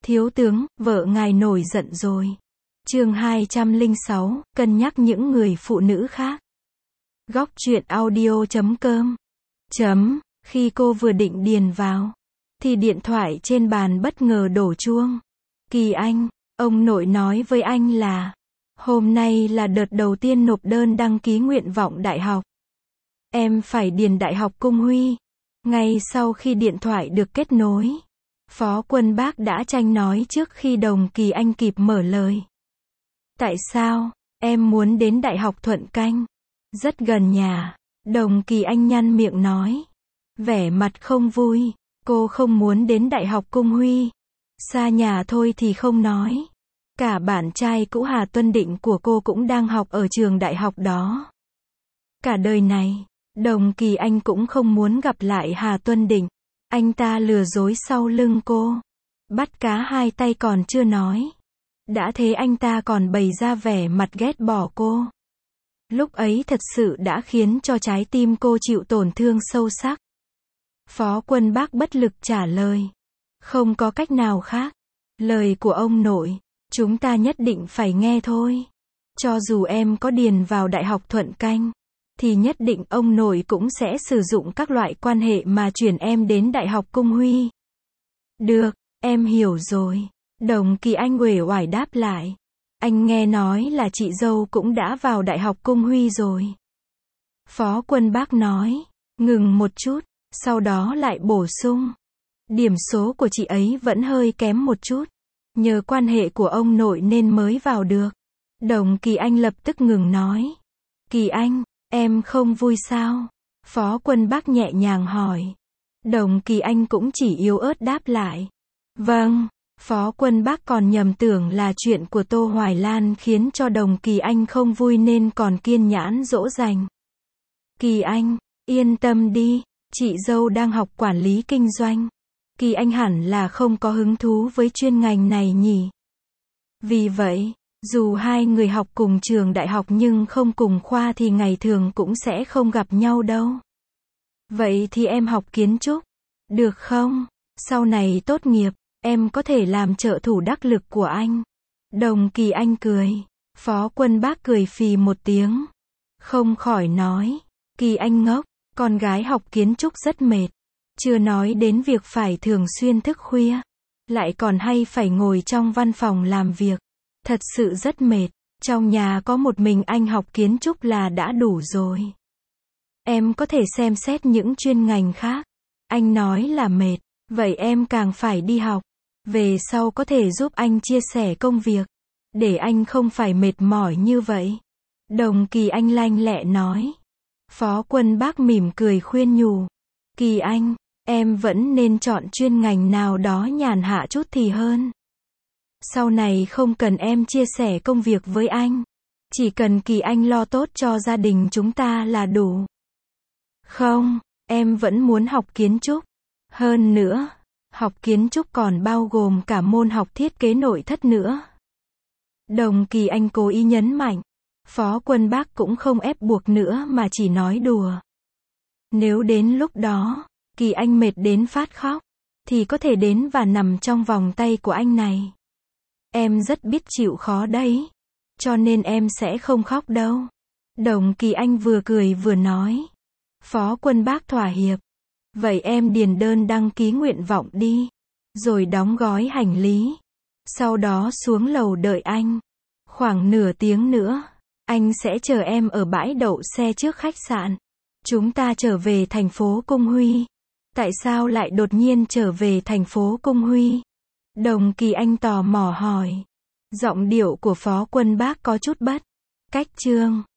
Thiếu tướng, vợ ngài nổi giận rồi. Chương 206, cân nhắc những người phụ nữ khác. Góc truyện audio.com. Khi cô vừa định điền vào, thì điện thoại trên bàn bất ngờ đổ chuông. Kỳ Anh, ông nội nói với anh là, hôm nay là đợt đầu tiên nộp đơn đăng ký nguyện vọng đại học. Em phải điền Đại học Cung Huy. Ngay sau khi điện thoại được kết nối, Phó Quân Bác đã tranh nói trước khi Đồng Kỳ Anh kịp mở lời. Tại sao? Em muốn đến Đại học Thuận Canh. Rất gần nhà. Đồng Kỳ Anh nhăn miệng nói. Vẻ mặt không vui. Cô không muốn đến Đại học Cung Huy. Xa nhà thôi thì không nói. Cả bạn trai cũ Hà Tuân Định của cô cũng đang học ở trường đại học đó. Cả đời này, Đồng Kỳ Anh cũng không muốn gặp lại Hà Tuân Định. Anh ta lừa dối sau lưng cô. Bắt cá hai tay còn chưa nói. Đã thế anh ta còn bày ra vẻ mặt ghét bỏ cô. Lúc ấy thật sự đã khiến cho trái tim cô chịu tổn thương sâu sắc. Phó Quân Bác bất lực trả lời. Không có cách nào khác. Lời của ông nội, chúng ta nhất định phải nghe thôi. Cho dù em có điền vào Đại học Thuận Canh, thì nhất định ông nội cũng sẽ sử dụng các loại quan hệ mà chuyển em đến Đại học Cung Huy. Được, em hiểu rồi. Đồng Kỳ Anh uể oải đáp lại. Anh nghe nói là chị dâu cũng đã vào Đại học Cung Huy rồi. Phó Quân Bác nói. Ngừng một chút, sau đó lại bổ sung. Điểm số của chị ấy vẫn hơi kém một chút. Nhờ quan hệ của ông nội nên mới vào được. Đồng Kỳ Anh lập tức ngừng nói. Kỳ Anh, em không vui sao? Phó Quân Bác nhẹ nhàng hỏi. Đồng Kỳ Anh cũng chỉ yếu ớt đáp lại. Vâng. Phó Quân Bác còn nhầm tưởng là chuyện của Tô Hoài Lan khiến cho Đồng Kỳ Anh không vui nên còn kiên nhẫn dỗ dành. Kỳ Anh, yên tâm đi, chị dâu đang học quản lý kinh doanh. Kỳ Anh hẳn là không có hứng thú với chuyên ngành này nhỉ. Vì vậy, dù hai người học cùng trường đại học nhưng không cùng khoa thì ngày thường cũng sẽ không gặp nhau đâu. Vậy thì em học kiến trúc, được không? Sau này tốt nghiệp, em có thể làm trợ thủ đắc lực của anh. Đồng Kỳ Anh cười. Phó Quân Bác cười phì một tiếng. Không khỏi nói. Kỳ Anh ngốc, con gái học kiến trúc rất mệt. Chưa nói đến việc phải thường xuyên thức khuya. Lại còn hay phải ngồi trong văn phòng làm việc. Thật sự rất mệt. Trong nhà có một mình anh học kiến trúc là đã đủ rồi. Em có thể xem xét những chuyên ngành khác. Anh nói là mệt. Vậy em càng phải đi học. Về sau có thể giúp anh chia sẻ công việc. Để anh không phải mệt mỏi như vậy. Đồng Kỳ Anh lanh lẹ nói. Phó Quân Bác mỉm cười khuyên nhủ. Kỳ Anh, em vẫn nên chọn chuyên ngành nào đó nhàn hạ chút thì hơn. Sau này không cần em chia sẻ công việc với anh. Chỉ cần Kỳ Anh lo tốt cho gia đình chúng ta là đủ. Không, em vẫn muốn học kiến trúc. Hơn nữa, học kiến trúc còn bao gồm cả môn học thiết kế nội thất nữa. Đồng Kỳ Anh cố ý nhấn mạnh. Phó Quân Bác cũng không ép buộc nữa mà chỉ nói đùa. Nếu đến lúc đó, Kỳ Anh mệt đến phát khóc, thì có thể đến và nằm trong vòng tay của anh này. Em rất biết chịu khó đấy. Cho nên em sẽ không khóc đâu. Đồng Kỳ Anh vừa cười vừa nói. Phó Quân Bác thỏa hiệp. Vậy em điền đơn đăng ký nguyện vọng đi. Rồi đóng gói hành lý. Sau đó xuống lầu đợi anh. Khoảng nửa tiếng nữa, anh sẽ chờ em ở bãi đậu xe trước khách sạn. Chúng ta trở về thành phố Cung Huy. Tại sao lại đột nhiên trở về thành phố Cung Huy? Đồng Kỳ Anh tò mò hỏi. Giọng điệu của Phó Quân Bác có chút bất cách trương.